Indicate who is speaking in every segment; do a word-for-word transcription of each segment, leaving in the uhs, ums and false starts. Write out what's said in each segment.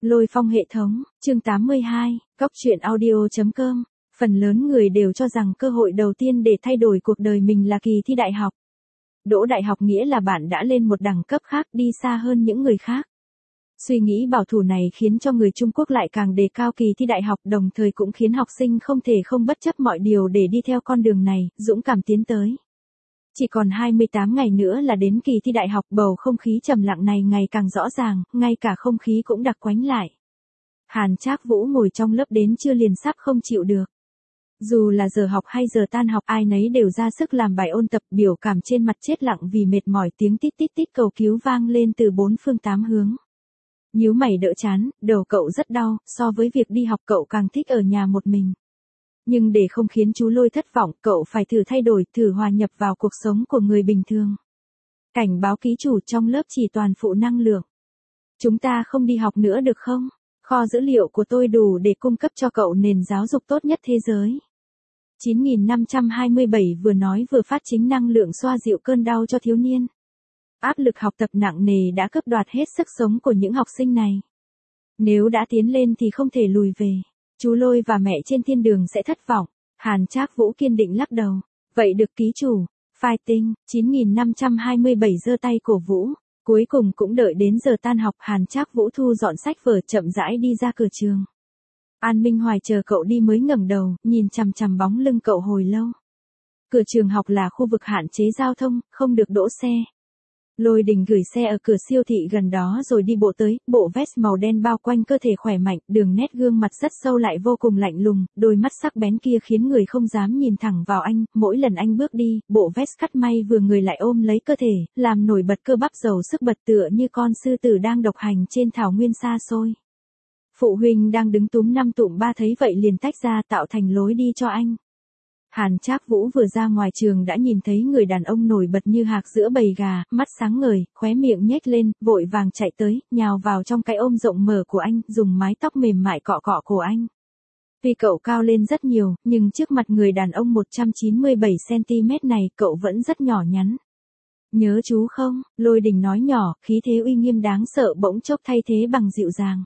Speaker 1: Lôi phong hệ thống, chương tám mươi hai, góc truyện audio chấm com. Phần lớn người đều cho rằng cơ hội đầu tiên để thay đổi cuộc đời mình là kỳ thi đại học. Đỗ đại học nghĩa là bạn đã lên một đẳng cấp khác, đi xa hơn những người khác. Suy nghĩ bảo thủ này khiến cho người Trung Quốc lại càng đề cao kỳ thi đại học, đồng thời cũng khiến học sinh không thể không bất chấp mọi điều để đi theo con đường này, dũng cảm tiến tới. Chỉ còn hai mươi tám ngày nữa là đến kỳ thi đại học, bầu không khí trầm lặng này ngày càng rõ ràng, ngay cả không khí cũng đặc quánh lại. Hàn Trác Vũ ngồi trong lớp đến trưa liền sắp không chịu được. Dù là giờ học hay giờ tan học, ai nấy đều ra sức làm bài ôn tập, biểu cảm trên mặt chết lặng vì mệt mỏi, tiếng tít tít tít cầu cứu vang lên từ bốn phương tám hướng. Nhíu mày đỡ chán, đầu cậu rất đau, so với việc đi học cậu càng thích ở nhà một mình. Nhưng để không khiến chú Lôi thất vọng, cậu phải thử thay đổi, thử hòa nhập vào cuộc sống của người bình thường. Cảnh báo ký chủ, trong lớp chỉ toàn phụ năng lượng. Chúng ta không đi học nữa được không? Kho dữ liệu của tôi đủ để cung cấp cho cậu nền giáo dục tốt nhất thế giới. chín nghìn năm trăm hai mươi bảy vừa nói vừa phát chính năng lượng xoa dịu cơn đau cho thiếu niên. Áp lực học tập nặng nề đã cướp đoạt hết sức sống của những học sinh này. Nếu đã tiến lên thì không thể lùi về. Chú Lôi và mẹ trên thiên đường sẽ thất vọng. Hàn Trác Vũ kiên định lắc đầu. Vậy được ký chủ. Fighting, chín nghìn năm trăm hai mươi bảy giơ tay cổ vũ. Cuối cùng cũng đợi đến giờ tan học, Hàn Trác Vũ thu dọn sách vở chậm rãi đi ra cửa trường. An Minh Hoài chờ cậu đi mới ngẩng đầu, nhìn chằm chằm bóng lưng cậu hồi lâu. Cửa trường học là khu vực hạn chế giao thông, không được đỗ xe. Lôi Đình gửi xe ở cửa siêu thị gần đó rồi đi bộ tới, bộ vest màu đen bao quanh cơ thể khỏe mạnh, đường nét gương mặt rất sâu lại vô cùng lạnh lùng, đôi mắt sắc bén kia khiến người không dám nhìn thẳng vào anh, mỗi lần anh bước đi, bộ vest cắt may vừa người lại ôm lấy cơ thể, làm nổi bật cơ bắp giàu sức bật tựa như con sư tử đang độc hành trên thảo nguyên xa xôi. Phụ huynh đang đứng túm năm tụm ba thấy vậy liền tách ra tạo thành lối đi cho anh. Hàn Trác Vũ vừa ra ngoài trường đã nhìn thấy người đàn ông nổi bật như hạc giữa bầy gà, mắt sáng ngời, khóe miệng nhếch lên, vội vàng chạy tới, nhào vào trong cái ôm rộng mở của anh, dùng mái tóc mềm mại cọ cọ cổ anh. Vì cậu cao lên rất nhiều, nhưng trước mặt người đàn ông một trăm chín mươi bảy xăng ti mét này, cậu vẫn rất nhỏ nhắn. Nhớ chú không? Lôi Đình nói nhỏ, khí thế uy nghiêm đáng sợ bỗng chốc thay thế bằng dịu dàng.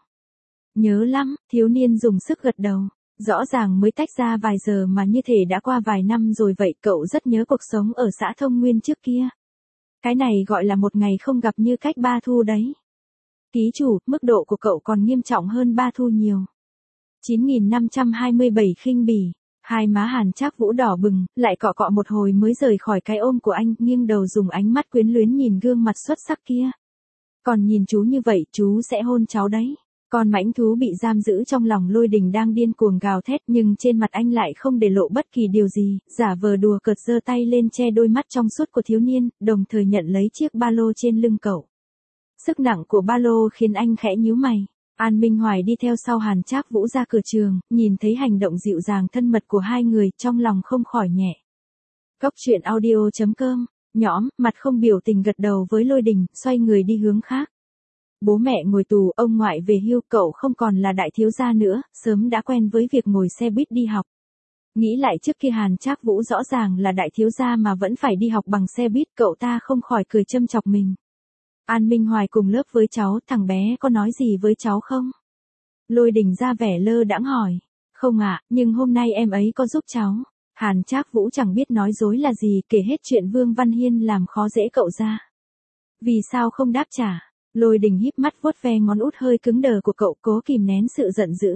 Speaker 1: Nhớ lắm, thiếu niên dùng sức gật đầu. Rõ ràng mới tách ra vài giờ mà như thể đã qua vài năm rồi vậy, cậu rất nhớ cuộc sống ở xã Thông Nguyên trước kia. Cái này gọi là một ngày không gặp như cách ba thu đấy. Ký chủ, mức độ của cậu còn nghiêm trọng hơn ba thu nhiều. chín nghìn năm trăm hai mươi bảy khinh bỉ, hai má Hàn Trác Vũ đỏ bừng, lại cọ cọ một hồi mới rời khỏi cái ôm của anh, nghiêng đầu dùng ánh mắt quyến luyến nhìn gương mặt xuất sắc kia. Còn nhìn chú như vậy, chú sẽ hôn cháu đấy. Con mãnh thú bị giam giữ trong lòng Lôi Đình đang điên cuồng gào thét, nhưng trên mặt anh lại không để lộ bất kỳ điều gì, giả vờ đùa cợt giơ tay lên che đôi mắt trong suốt của thiếu niên, đồng thời nhận lấy chiếc ba lô trên lưng cậu. Sức nặng của ba lô khiến anh khẽ nhíu mày. An Minh Hoài đi theo sau Hàn Trác Vũ ra cửa trường, nhìn thấy hành động dịu dàng thân mật của hai người, trong lòng không khỏi nhẹ. Góc truyện audio chấm com, nhõm, mặt không biểu tình gật đầu với Lôi Đình, xoay người đi hướng khác. Bố mẹ ngồi tù, ông ngoại về hưu, cậu không còn là đại thiếu gia nữa, sớm đã quen với việc ngồi xe buýt đi học. Nghĩ lại trước kia Hàn Trác Vũ rõ ràng là đại thiếu gia mà vẫn phải đi học bằng xe buýt, cậu ta không khỏi cười châm chọc mình. An Minh Hoài cùng lớp với cháu, thằng bé có nói gì với cháu không? Lôi Đình ra vẻ lơ đãng hỏi. Không ạ, nhưng hôm nay em ấy có giúp cháu. Hàn Trác Vũ chẳng biết nói dối là gì, kể hết chuyện Vương Văn Hiên làm khó dễ cậu ra. Vì sao không đáp trả? Lôi Đình híp mắt vuốt ve ngón út hơi cứng đờ của cậu, cố kìm nén sự giận dữ.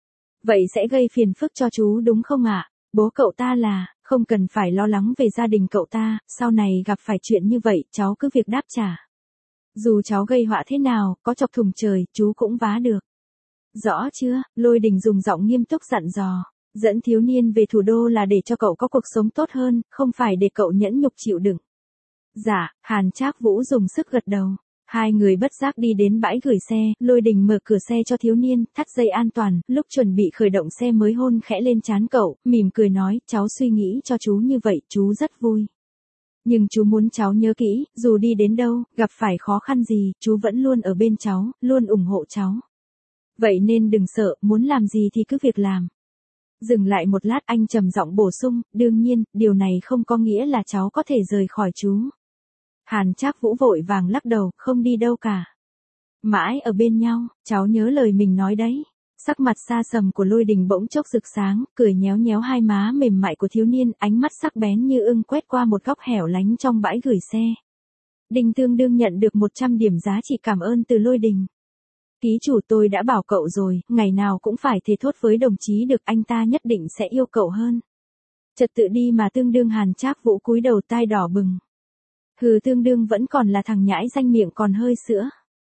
Speaker 1: Vậy sẽ gây phiền phức cho chú đúng không ạ? Bố cậu ta là, không cần phải lo lắng về gia đình cậu ta, sau này gặp phải chuyện như vậy, cháu cứ việc đáp trả. Dù cháu gây họa thế nào, có chọc thùng trời, chú cũng vá được. Rõ chưa? Lôi Đình dùng giọng nghiêm túc dặn dò. Dẫn thiếu niên về thủ đô là để cho cậu có cuộc sống tốt hơn, không phải để cậu nhẫn nhục chịu đựng. Dạ, Hàn Trác Vũ dùng sức gật đầu. Hai người bất giác đi đến bãi gửi xe, Lôi Đình mở cửa xe cho thiếu niên, thắt dây an toàn, lúc chuẩn bị khởi động xe mới hôn khẽ lên trán cậu, mỉm cười nói, cháu suy nghĩ cho chú như vậy, chú rất vui. Nhưng chú muốn cháu nhớ kỹ, dù đi đến đâu, gặp phải khó khăn gì, chú vẫn luôn ở bên cháu, luôn ủng hộ cháu. Vậy nên đừng sợ, muốn làm gì thì cứ việc làm. Dừng lại một lát anh trầm giọng bổ sung, đương nhiên, điều này không có nghĩa là cháu có thể rời khỏi chú. Hàn Trác Vũ vội vàng lắc đầu, không đi đâu cả. Mãi ở bên nhau, cháu nhớ lời mình nói đấy. Sắc mặt xa sầm của Lôi Đình bỗng chốc rực sáng, cười nhéo nhéo hai má mềm mại của thiếu niên, ánh mắt sắc bén như ưng quét qua một góc hẻo lánh trong bãi gửi xe. Đinh tương đương nhận được một trăm điểm giá trị cảm ơn từ Lôi Đình. Ký chủ tôi đã bảo cậu rồi, ngày nào cũng phải thề thốt với đồng chí được, anh ta nhất định sẽ yêu cậu hơn. Trật tự đi mà. Tương đương Hàn Trác Vũ cúi đầu tai đỏ bừng. Hừ, tương đương vẫn còn là thằng nhãi danh miệng còn hơi sữa.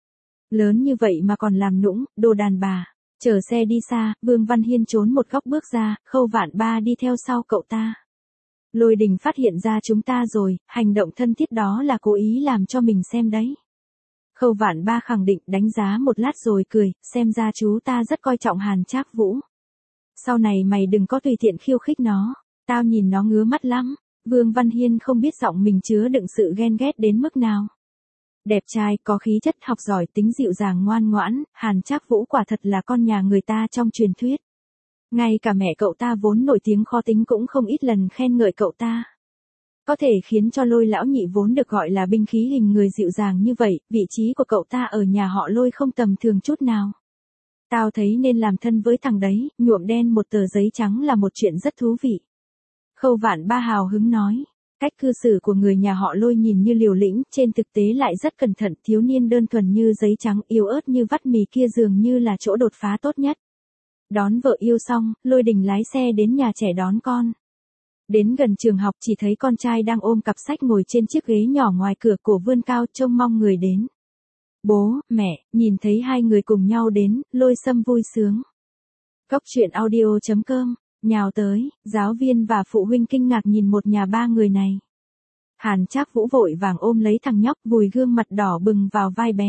Speaker 1: Lớn như vậy mà còn làm nũng, đồ đàn bà. Chờ xe đi xa, Vương Văn Hiên trốn một góc bước ra, Khâu Vạn Ba đi theo sau cậu ta. Lôi Đình phát hiện ra chúng ta rồi, hành động thân thiết đó là cố ý làm cho mình xem đấy. Khâu Vạn Ba khẳng định, đánh giá một lát rồi cười, xem ra chú ta rất coi trọng Hàn Trác Vũ. Sau này mày đừng có tùy tiện khiêu khích nó, tao nhìn nó ngứa mắt lắm. Vương Văn Hiên không biết giọng mình chứa đựng sự ghen ghét đến mức nào. Đẹp trai, có khí chất, học giỏi, tính dịu dàng ngoan ngoãn, Hàn Trác Vũ quả thật là con nhà người ta trong truyền thuyết. Ngay cả mẹ cậu ta vốn nổi tiếng khó tính cũng không ít lần khen ngợi cậu ta. Có thể khiến cho Lôi lão nhị vốn được gọi là binh khí hình người dịu dàng như vậy, vị trí của cậu ta ở nhà họ Lôi không tầm thường chút nào. Tao thấy nên làm thân với thằng đấy, nhuộm đen một tờ giấy trắng là một chuyện rất thú vị. Khâu Vạn Ba hào hứng nói. Cách cư xử của người nhà họ Lôi nhìn như liều lĩnh, trên thực tế lại rất cẩn thận, thiếu niên đơn thuần như giấy trắng, yếu ớt như vắt mì kia dường như là chỗ đột phá tốt nhất. Đón vợ yêu xong, Lôi Đình lái xe đến nhà trẻ đón con. Đến gần trường học chỉ thấy con trai đang ôm cặp sách ngồi trên chiếc ghế nhỏ ngoài cửa, cổ vươn cao trông mong người đến. Bố, mẹ, nhìn thấy hai người cùng nhau đến, Lôi Sâm vui sướng. Góc truyện audio chấm com nhào tới, giáo viên và phụ huynh kinh ngạc nhìn một nhà ba người này. Hàn Trác Vũ vội vàng ôm lấy thằng nhóc, vùi gương mặt đỏ bừng vào vai bé.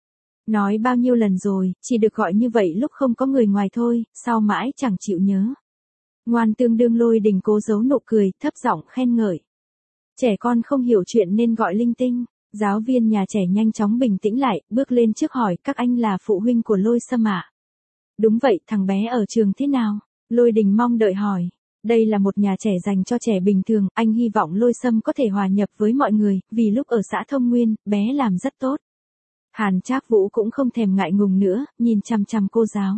Speaker 1: Nói bao nhiêu lần rồi, chỉ được gọi như vậy lúc không có người ngoài thôi, sao mãi chẳng chịu nhớ. Ngoan. Tương đương Lôi Đình cố giấu nụ cười, thấp giọng khen ngợi. Trẻ con không hiểu chuyện nên gọi linh tinh. Giáo viên nhà trẻ nhanh chóng bình tĩnh lại, bước lên trước hỏi, các anh là phụ huynh của Lôi Sâm ạ? Đúng vậy, thằng bé ở trường thế nào? Lôi Đình mong đợi hỏi. Đây là một nhà trẻ dành cho trẻ bình thường, anh hy vọng Lôi Sâm có thể hòa nhập với mọi người, vì lúc ở xã Thông Nguyên, bé làm rất tốt. Hàn Trác Vũ cũng không thèm ngại ngùng nữa, nhìn chằm chằm cô giáo.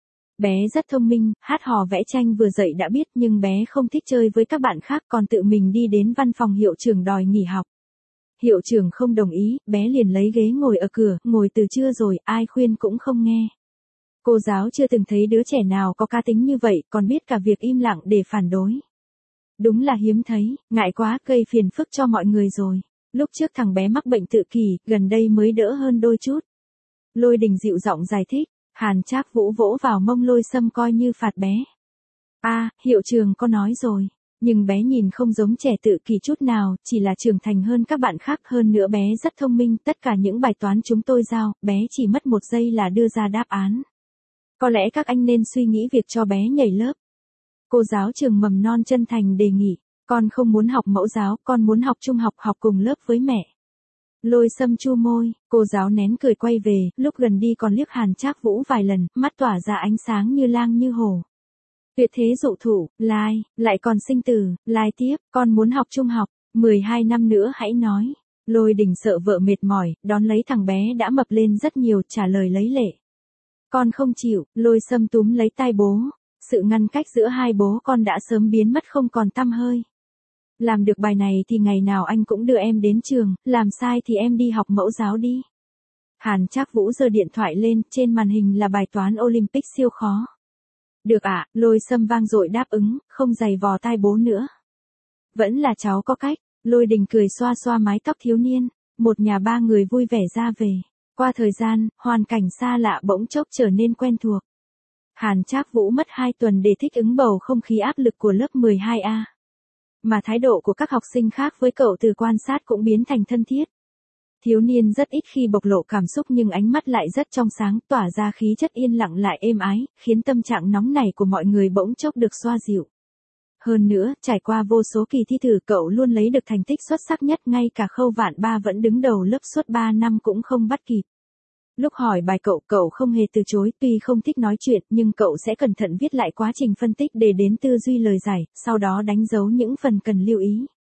Speaker 1: Bé rất thông minh, hát hò vẽ tranh vừa dậy đã biết, nhưng bé không thích chơi với các bạn khác, còn tự mình đi đến văn phòng hiệu trưởng đòi nghỉ học. Hiệu trưởng không đồng ý, bé liền lấy ghế ngồi ở cửa, ngồi từ trưa rồi, ai khuyên cũng không nghe. Cô giáo chưa từng thấy đứa trẻ nào có cá tính như vậy, còn biết cả việc im lặng để phản đối. Đúng là hiếm thấy, ngại quá, gây phiền phức cho mọi người rồi. Lúc trước thằng bé mắc bệnh tự kỷ, gần đây mới đỡ hơn đôi chút. Lôi Đình dịu giọng giải thích. Hàn Trác Vũ vỗ vào mông Lôi Sâm coi như phạt bé. A, à, hiệu trưởng có nói rồi. Nhưng bé nhìn không giống trẻ tự kỷ chút nào, chỉ là trưởng thành hơn các bạn khác, hơn nữa bé rất thông minh, tất cả những bài toán chúng tôi giao, bé chỉ mất một giây là đưa ra đáp án. Có lẽ các anh nên suy nghĩ việc cho bé nhảy lớp. Cô giáo trường mầm non chân thành đề nghị, con không muốn học mẫu giáo, con muốn học trung học, học cùng lớp với mẹ. Lôi Sâm chu môi, cô giáo nén cười quay về, lúc gần đi còn liếc Hàn Trác Vũ vài lần, mắt tỏa ra ánh sáng như lang như hổ. Tuyệt thế dụ thủ, lai, lại còn sinh tử, lai tiếp, con muốn học trung học, mười hai năm nữa hãy nói. Lôi Đình sợ vợ mệt mỏi, đón lấy thằng bé đã mập lên rất nhiều, trả lời lấy lệ. Con không chịu. Lôi Sâm túm lấy tai bố. Sự ngăn cách giữa hai bố con đã sớm biến mất không còn tăm hơi. Làm được bài này thì ngày nào anh cũng đưa em đến trường, làm sai thì em đi học mẫu giáo đi. Hàn Trác Vũ giơ điện thoại lên, trên màn hình là bài toán Olympic siêu khó. Được ạ, à, Lôi Sâm vang dội đáp ứng, không giày vò tai bố nữa. Vẫn là cháu có cách. Lôi Đình cười xoa xoa mái tóc thiếu niên. Một nhà ba người vui vẻ ra về. Qua thời gian, hoàn cảnh xa lạ bỗng chốc trở nên quen thuộc. Hàn Trác Vũ mất hai tuần để thích ứng bầu không khí áp lực của lớp mười hai A. Mà thái độ của các học sinh khác với cậu từ quan sát cũng biến thành thân thiết. Thiếu niên rất ít khi bộc lộ cảm xúc nhưng ánh mắt lại rất trong sáng, tỏa ra khí chất yên lặng lại êm ái, khiến tâm trạng nóng nảy của mọi người bỗng chốc được xoa dịu. Hơn nữa, trải qua vô số kỳ thi thử cậu luôn lấy được thành tích xuất sắc nhất, ngay cả Khâu Vạn Ba vẫn đứng đầu lớp suốt ba năm cũng không bắt kịp. Lúc hỏi bài cậu, cậu không hề từ chối, tuy không thích nói chuyện nhưng cậu sẽ cẩn thận viết lại quá trình phân tích để đến tư duy lời giải, sau đó đánh dấu những phần cần lưu ý.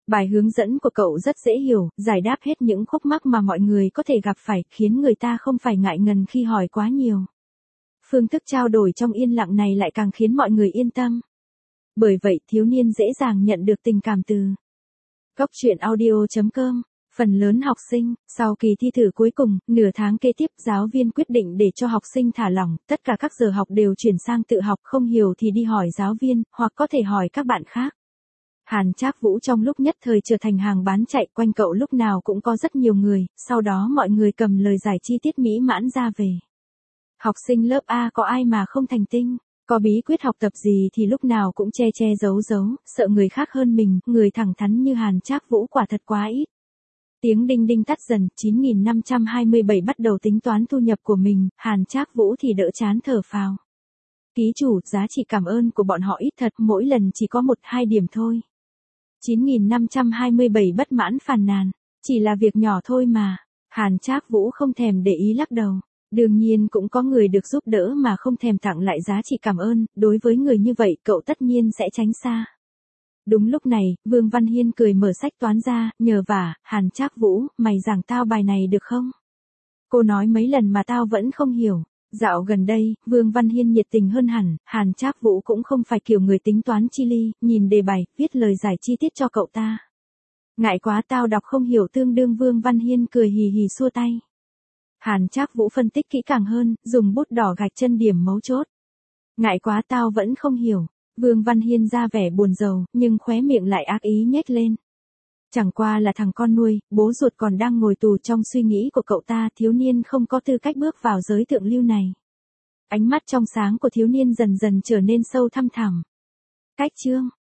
Speaker 1: Bài hướng dẫn của cậu rất dễ hiểu, giải đáp hết những khúc mắc mà mọi người có thể gặp phải, khiến người ta không phải ngại ngần khi hỏi quá nhiều. Phương thức trao đổi trong yên lặng này lại càng khiến mọi người yên tâm. Bởi vậy thiếu niên dễ dàng nhận được tình cảm từ Cóc truyện audio chấm com. Phần lớn học sinh, sau kỳ thi thử cuối cùng, nửa tháng kế tiếp giáo viên quyết định để cho học sinh thả lỏng, tất cả các giờ học đều chuyển sang tự học, không hiểu thì đi hỏi giáo viên, hoặc có thể hỏi các bạn khác. Hàn Trác Vũ trong lúc nhất thời trở thành hàng bán chạy, quanh cậu lúc nào cũng có rất nhiều người, sau đó mọi người cầm lời giải chi tiết mỹ mãn ra về. Học sinh lớp A có ai mà không thành tinh, có bí quyết học tập gì thì lúc nào cũng che che giấu giấu, sợ người khác hơn mình, người thẳng thắn như Hàn Trác Vũ quả thật quá ít. Tiếng đinh đinh tắt dần, chín nghìn năm trăm hai mươi bảy bắt đầu tính toán thu nhập của mình, Hàn Trác Vũ thì đỡ chán thở phào. Ký chủ, giá trị cảm ơn của bọn họ ít thật, mỗi lần chỉ có một hai điểm thôi. chín nghìn năm trăm hai mươi bảy bất mãn phàn nàn, chỉ là việc nhỏ thôi mà. Hàn Trác Vũ không thèm để ý lắc đầu. Đương nhiên cũng có người được giúp đỡ mà không thèm tặng lại giá trị cảm ơn, đối với người như vậy cậu tất nhiên sẽ tránh xa. Đúng lúc này, Vương Văn Hiên cười mở sách toán ra, nhờ vả, Hàn Trác Vũ, mày giảng tao bài này được không? Cô nói mấy lần mà tao vẫn không hiểu. Dạo gần đây, Vương Văn Hiên nhiệt tình hơn hẳn, Hàn Trác Vũ cũng không phải kiểu người tính toán chi ly, nhìn đề bài, viết lời giải chi tiết cho cậu ta. Ngại quá tao đọc không hiểu tương đương Vương Văn Hiên cười hì hì xua tay. Hàn Trác Vũ phân tích kỹ càng hơn, dùng bút đỏ gạch chân điểm mấu chốt. Ngại quá tao vẫn không hiểu. Vương Văn Hiên ra vẻ buồn rầu, nhưng khóe miệng lại ác ý nhếch lên. Chẳng qua là thằng con nuôi, bố ruột còn đang ngồi tù, trong suy nghĩ của cậu ta thiếu niên không có tư cách bước vào giới thượng lưu này. Ánh mắt trong sáng của thiếu niên dần dần trở nên sâu thăm thẳm. Cách chương